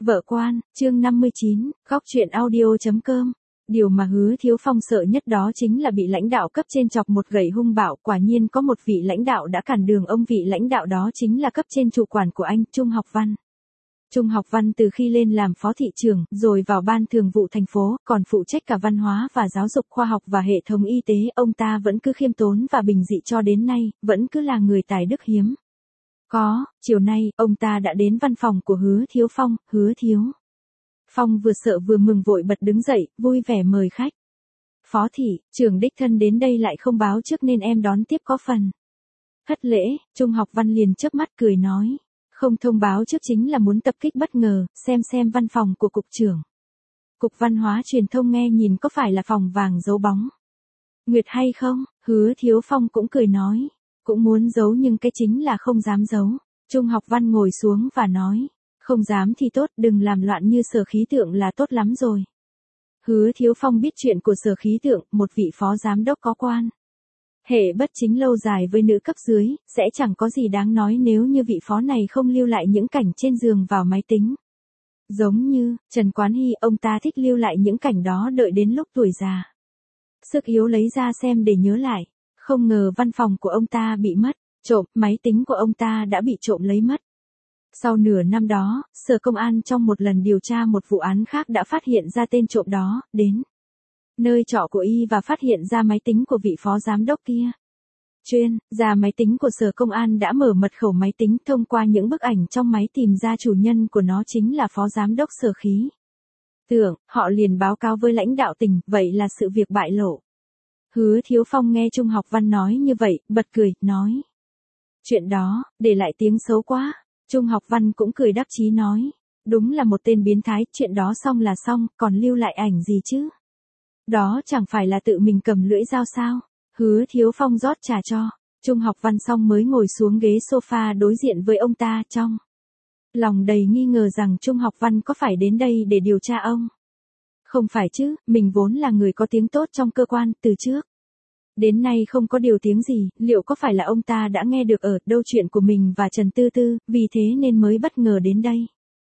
Vợ quan, chương 59, góc truyện audio.com. Điều mà Hứa Thiếu Phong sợ nhất đó chính là bị lãnh đạo cấp trên chọc một gậy hung bạo. Quả nhiên có một vị lãnh đạo đã cản đường ông, vị lãnh đạo đó chính là cấp trên chủ quản của anh, Trung Học Văn. Trung Học Văn từ khi lên làm phó thị trưởng, rồi vào ban thường vụ thành phố, còn phụ trách cả văn hóa và giáo dục, khoa học và hệ thống y tế, ông ta vẫn cứ khiêm tốn và bình dị cho đến nay, vẫn cứ là người tài đức hiếm. Chiều nay, ông ta đã đến văn phòng của Hứa Thiếu Phong. Hứa Thiếu Phong vừa sợ vừa mừng vội bật đứng dậy, vui vẻ mời khách. Phó thị trưởng đích thân đến đây lại không báo trước nên em đón tiếp có phần thất lễ. Trung Học Văn liền chớp mắt cười nói. Không thông báo trước chính là muốn tập kích bất ngờ, xem văn phòng của cục trưởng. Cục Văn hóa Truyền thông nghe nhìn có phải là phòng vàng giấu bóng nguyệt hay không? Hứa Thiếu Phong cũng cười nói. Cũng muốn giấu nhưng cái chính là không dám giấu. Trung Học Văn ngồi xuống và nói. Không dám thì tốt, đừng làm loạn như Sở Khí tượng là tốt lắm rồi. Hứa Thiếu Phong biết chuyện của Sở Khí tượng, một vị phó giám đốc có quan hệ bất chính lâu dài với nữ cấp dưới, sẽ chẳng có gì đáng nói nếu như vị phó này không lưu lại những cảnh trên giường vào máy tính. Giống như Trần Quán Hy, ông ta thích lưu lại những cảnh đó đợi đến lúc tuổi già sức yếu lấy ra xem để nhớ lại. Không ngờ văn phòng của ông ta bị mất, trộm, máy tính của ông ta đã bị trộm lấy mất. Sau nửa năm đó, Sở Công an trong một lần điều tra một vụ án khác đã phát hiện ra tên trộm đó, đến nơi trọ của y và phát hiện ra máy tính của vị phó giám đốc kia. Chuyên gia máy tính của Sở Công an đã mở mật khẩu máy tính, thông qua những bức ảnh trong máy tìm ra chủ nhân của nó chính là phó giám đốc Sở Khí tượng. Họ liền báo cáo với lãnh đạo tỉnh, vậy là sự việc bại lộ. Hứa Thiếu Phong nghe Trung Học Văn nói như vậy, bật cười, nói. Chuyện đó, để lại tiếng xấu quá. Trung Học Văn cũng cười đắc chí nói. Đúng là một tên biến thái, chuyện đó xong là xong, còn lưu lại ảnh gì chứ? Đó chẳng phải là tự mình cầm lưỡi dao sao? Hứa Thiếu Phong rót trà cho. Trung Học Văn xong mới ngồi xuống ghế sofa đối diện với ông ta, trong lòng đầy nghi ngờ rằng Trung Học Văn có phải đến đây để điều tra ông. Không phải chứ, mình vốn là người có tiếng tốt trong cơ quan, từ trước đến nay không có điều tiếng gì, liệu có phải là ông ta đã nghe được ở đâu chuyện của mình và Trần Tư Tư, vì thế nên mới bất ngờ đến đây.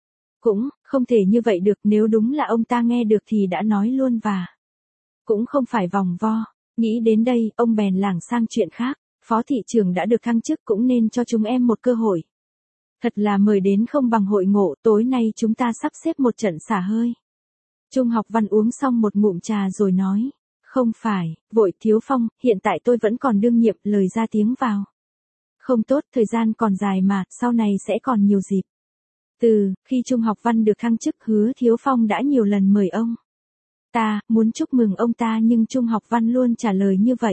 Cũng không thể như vậy được, nếu đúng là ông ta nghe được thì đã nói luôn và cũng không phải vòng vo. Nghĩ đến đây, ông bèn lảng sang chuyện khác. Phó thị trưởng đã được thăng chức, cũng nên cho chúng em một cơ hội. Thật là mời đến không bằng hội ngộ, tối nay chúng ta sắp xếp một trận xả hơi. Trung Học Văn uống xong một ngụm trà rồi nói. Không phải, vội Thiếu Phong, hiện tại tôi vẫn còn đương nhiệm, lời ra tiếng vào. Không tốt, thời gian còn dài mà, sau này sẽ còn nhiều dịp. Từ khi Trung Học Văn được thăng chức, Hứa Thiếu Phong đã nhiều lần mời ông ta, muốn chúc mừng ông ta, nhưng Trung Học Văn luôn trả lời như vậy.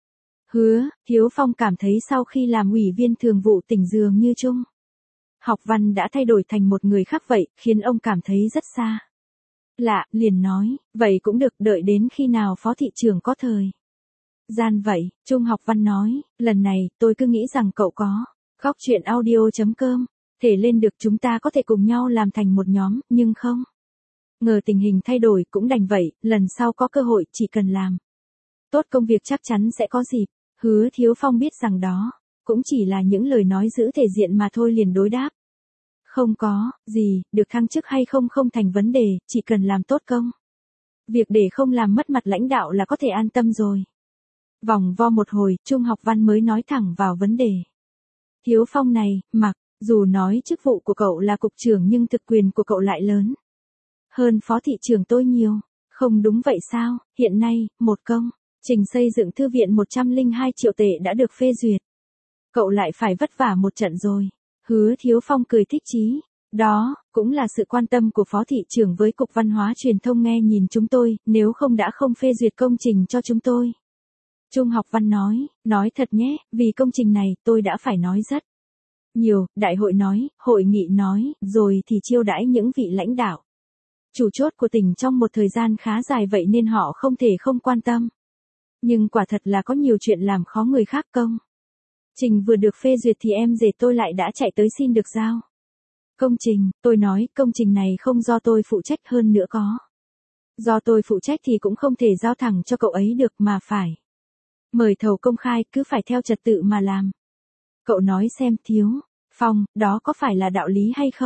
Hứa Thiếu Phong cảm thấy sau khi làm ủy viên thường vụ tỉnh dường như Trung Học Văn đã thay đổi thành một người khác vậy, khiến ông cảm thấy rất xa lạ, liền nói, vậy cũng được, đợi đến khi nào phó thị trưởng có thời gian vậy. Trung Học Văn nói, lần này, tôi cứ nghĩ rằng cậu có góc truyện audio.com thể lên được, chúng ta có thể cùng nhau làm thành một nhóm, nhưng không ngờ tình hình thay đổi, cũng đành vậy, lần sau có cơ hội, chỉ cần làm tốt công việc chắc chắn sẽ có dịp. Hứa Thiếu Phong biết rằng đó cũng chỉ là những lời nói giữ thể diện mà thôi, liền đối đáp. Không có gì, được thăng chức hay không không thành vấn đề, chỉ cần làm tốt công việc để không làm mất mặt lãnh đạo là có thể an tâm rồi. Vòng vo một hồi, Trung Học Văn mới nói thẳng vào vấn đề. Thiếu Phong này, mặc dù nói chức vụ của cậu là cục trưởng nhưng thực quyền của cậu lại lớn hơn phó thị trưởng tôi nhiều. Không đúng vậy sao? Hiện nay, một công trình xây dựng thư viện 102 triệu tệ đã được phê duyệt. Cậu lại phải vất vả một trận rồi. Hứa Thiếu Phong cười thích chí. Đó cũng là sự quan tâm của phó thị trưởng với Cục Văn hóa Truyền thông, nghe nhìn chúng tôi, nếu không đã không phê duyệt công trình cho chúng tôi. Trung Học Văn nói thật nhé, vì công trình này tôi đã phải nói rất nhiều, đại hội nói, hội nghị nói, rồi thì chiêu đãi những vị lãnh đạo chủ chốt của tỉnh trong một thời gian khá dài, vậy nên họ không thể không quan tâm. Nhưng quả thật là có nhiều chuyện làm khó người khác. Công trình vừa được phê duyệt thì em rể tôi lại đã chạy tới xin được giao công trình. Tôi nói, công trình này không do tôi phụ trách, hơn nữa có do tôi phụ trách thì cũng không thể giao thẳng cho cậu ấy được, mà phải mời thầu công khai, cứ phải theo trật tự mà làm. Cậu nói xem Thiếu Phong, đó có phải là đạo lý hay không?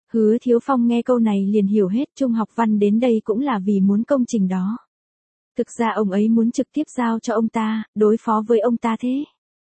Hứa Thiếu Phong nghe câu này liền hiểu hết, Trung Học Văn đến đây cũng là vì muốn công trình đó. Thực ra ông ấy muốn trực tiếp giao cho ông ta, đối phó với ông ta thế.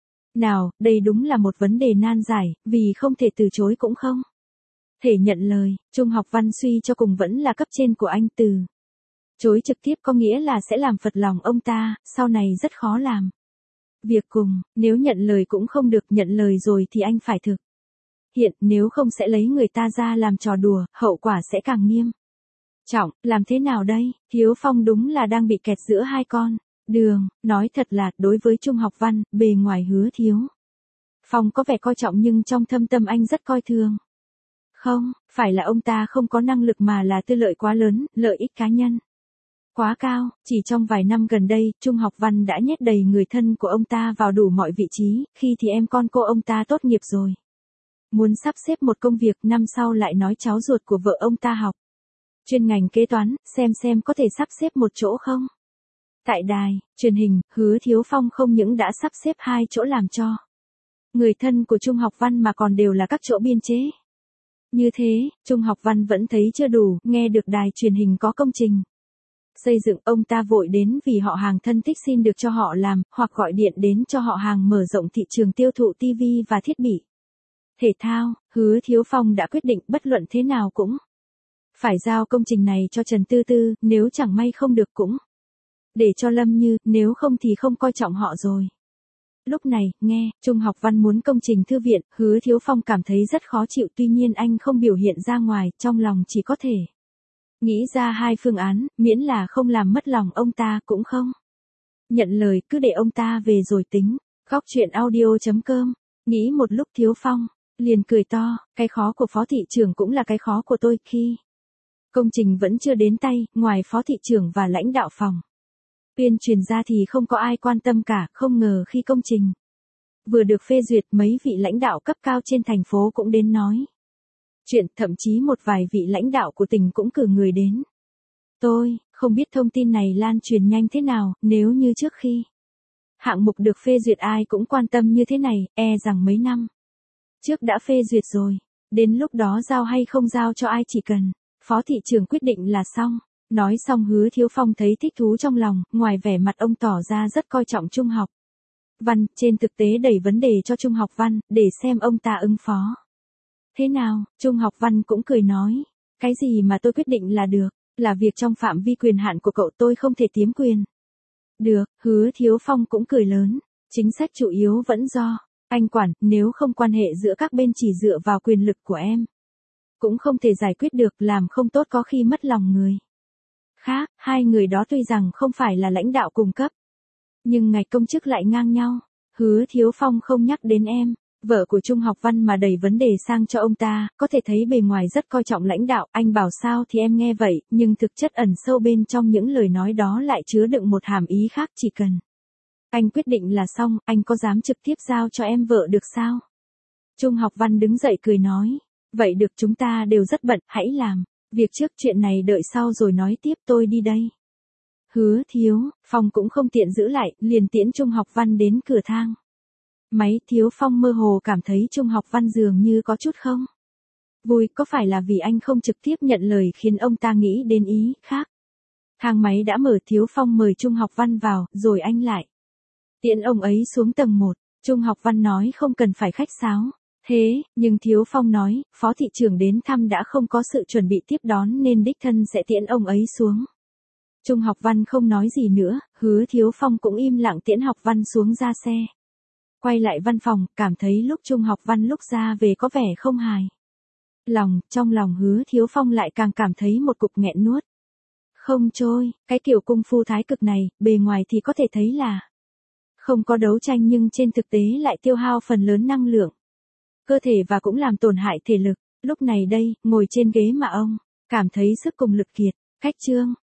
Nào, đây đúng là một vấn đề nan giải, vì không thể từ chối cũng không thể nhận lời, Trung Học Văn suy cho cùng vẫn là cấp trên của anh, từ chối trực tiếp có nghĩa là sẽ làm phật lòng ông ta, sau này rất khó làm việc cùng, nếu nhận lời cũng không được, nhận lời rồi thì anh phải thực hiện, nếu không sẽ lấy người ta ra làm trò đùa, hậu quả sẽ càng nghiêm trọng, làm thế nào đây? Thiếu Phong đúng là đang bị kẹt giữa hai con đường, nói thật là, đối với Trung Học Văn, bề ngoài Hứa Thiếu Phong có vẻ coi trọng nhưng trong thâm tâm anh rất coi thường. Không, phải là ông ta không có năng lực mà là tư lợi quá lớn, lợi ích cá nhân quá cao, chỉ trong vài năm gần đây, Trung Học Văn đã nhét đầy người thân của ông ta vào đủ mọi vị trí, khi thì em con cô ông ta tốt nghiệp rồi. Muốn sắp xếp một công việc, năm sau lại nói cháu ruột của vợ ông ta học chuyên ngành kế toán, xem có thể sắp xếp một chỗ không. Tại đài truyền hình, Hứa Thiếu Phong không những đã sắp xếp 2 chỗ làm cho người thân của Trung Học Văn mà còn đều là các chỗ biên chế. Như thế, Trung Học Văn vẫn thấy chưa đủ, nghe được đài truyền hình có công trình xây dựng, ông ta vội đến vì họ hàng thân thích xin được cho họ làm, hoặc gọi điện đến cho họ hàng mở rộng thị trường tiêu thụ TV và thiết bị thể thao. Hứa Thiếu Phong đã quyết định bất luận thế nào cũng phải giao công trình này cho Trần Tư Tư, nếu chẳng may không được cũng để cho Lâm Như, nếu không thì không coi trọng họ rồi. Lúc này, nghe, Trung Học Văn muốn công trình thư viện, Hứa Thiếu Phong cảm thấy rất khó chịu, tuy nhiên anh không biểu hiện ra ngoài, trong lòng chỉ có thể nghĩ ra 2 phương án, miễn là không làm mất lòng ông ta cũng không nhận lời, cứ để ông ta về rồi tính. Góc truyện audio.com, nghĩ một lúc Thiếu Phong liền cười to, cái khó của phó thị trưởng cũng là cái khó của tôi, khi công trình vẫn chưa đến tay, ngoài phó thị trưởng và lãnh đạo phòng tuyên truyền ra thì không có ai quan tâm cả, không ngờ khi công trình vừa được phê duyệt, mấy vị lãnh đạo cấp cao trên thành phố cũng đến nói chuyện, thậm chí một vài vị lãnh đạo của tỉnh cũng cử người đến. Tôi không biết thông tin này lan truyền nhanh thế nào, nếu như trước khi hạng mục được phê duyệt ai cũng quan tâm như thế này, e rằng mấy năm trước đã phê duyệt rồi, đến lúc đó giao hay không giao cho ai chỉ cần phó thị trưởng quyết định là xong. Nói xong Hứa Thiếu Phong thấy thích thú trong lòng, ngoài vẻ mặt ông tỏ ra rất coi trọng Trung Học Văn, trên thực tế đẩy vấn đề cho Trung Học Văn, để xem ông ta ứng phó thế nào. Trung Học Văn cũng cười nói, cái gì mà tôi quyết định là được, là việc trong phạm vi quyền hạn của cậu, tôi không thể tiếm quyền được. Hứa Thiếu Phong cũng cười lớn, chính sách chủ yếu vẫn do anh quản, nếu không quan hệ giữa các bên chỉ dựa vào quyền lực của em cũng không thể giải quyết được, làm không tốt có khi mất lòng người khác. 2 người đó tuy rằng không phải là lãnh đạo cùng cấp, nhưng ngạch công chức lại ngang nhau. Hứa Thiếu Phong không nhắc đến em vợ của Trung Học Văn mà đẩy vấn đề sang cho ông ta, có thể thấy bề ngoài rất coi trọng lãnh đạo, anh bảo sao thì em nghe vậy, nhưng thực chất ẩn sâu bên trong những lời nói đó lại chứa đựng một hàm ý khác, chỉ cần anh quyết định là xong, anh có dám trực tiếp giao cho em vợ được sao? Trung Học Văn đứng dậy cười nói, vậy được, chúng ta đều rất bận, hãy làm việc trước, chuyện này đợi sau rồi nói tiếp, tôi đi đây. Hứa Thiếu Phong cũng không tiện giữ lại, liền tiễn Trung Học Văn đến cửa thang máy. Thiếu Phong mơ hồ cảm thấy Trung Học Văn dường như có chút không vui, có phải là vì anh không trực tiếp nhận lời khiến ông ta nghĩ đến ý khác. Thang máy đã mở, Thiếu Phong mời Trung Học Văn vào, rồi anh lại tiễn ông ấy xuống tầng 1. Trung Học Văn nói không cần phải khách sáo thế, nhưng Thiếu Phong nói, phó thị trưởng đến thăm đã không có sự chuẩn bị tiếp đón nên đích thân sẽ tiễn ông ấy xuống. Trung Học Văn không nói gì nữa, Hứa Thiếu Phong cũng im lặng tiễn Học Văn xuống ra xe. Quay lại văn phòng, cảm thấy lúc Trung Học Văn lúc ra về có vẻ không hài lòng, trong lòng Hứa Thiếu Phong lại càng cảm thấy một cục nghẹn nuốt không trôi. Cái kiểu cung phu thái cực này, bề ngoài thì có thể thấy là không có đấu tranh nhưng trên thực tế lại tiêu hao phần lớn năng lượng cơ thể và cũng làm tổn hại thể lực. Lúc này đây, ngồi trên ghế mà ông cảm thấy sức cùng lực kiệt, cách chương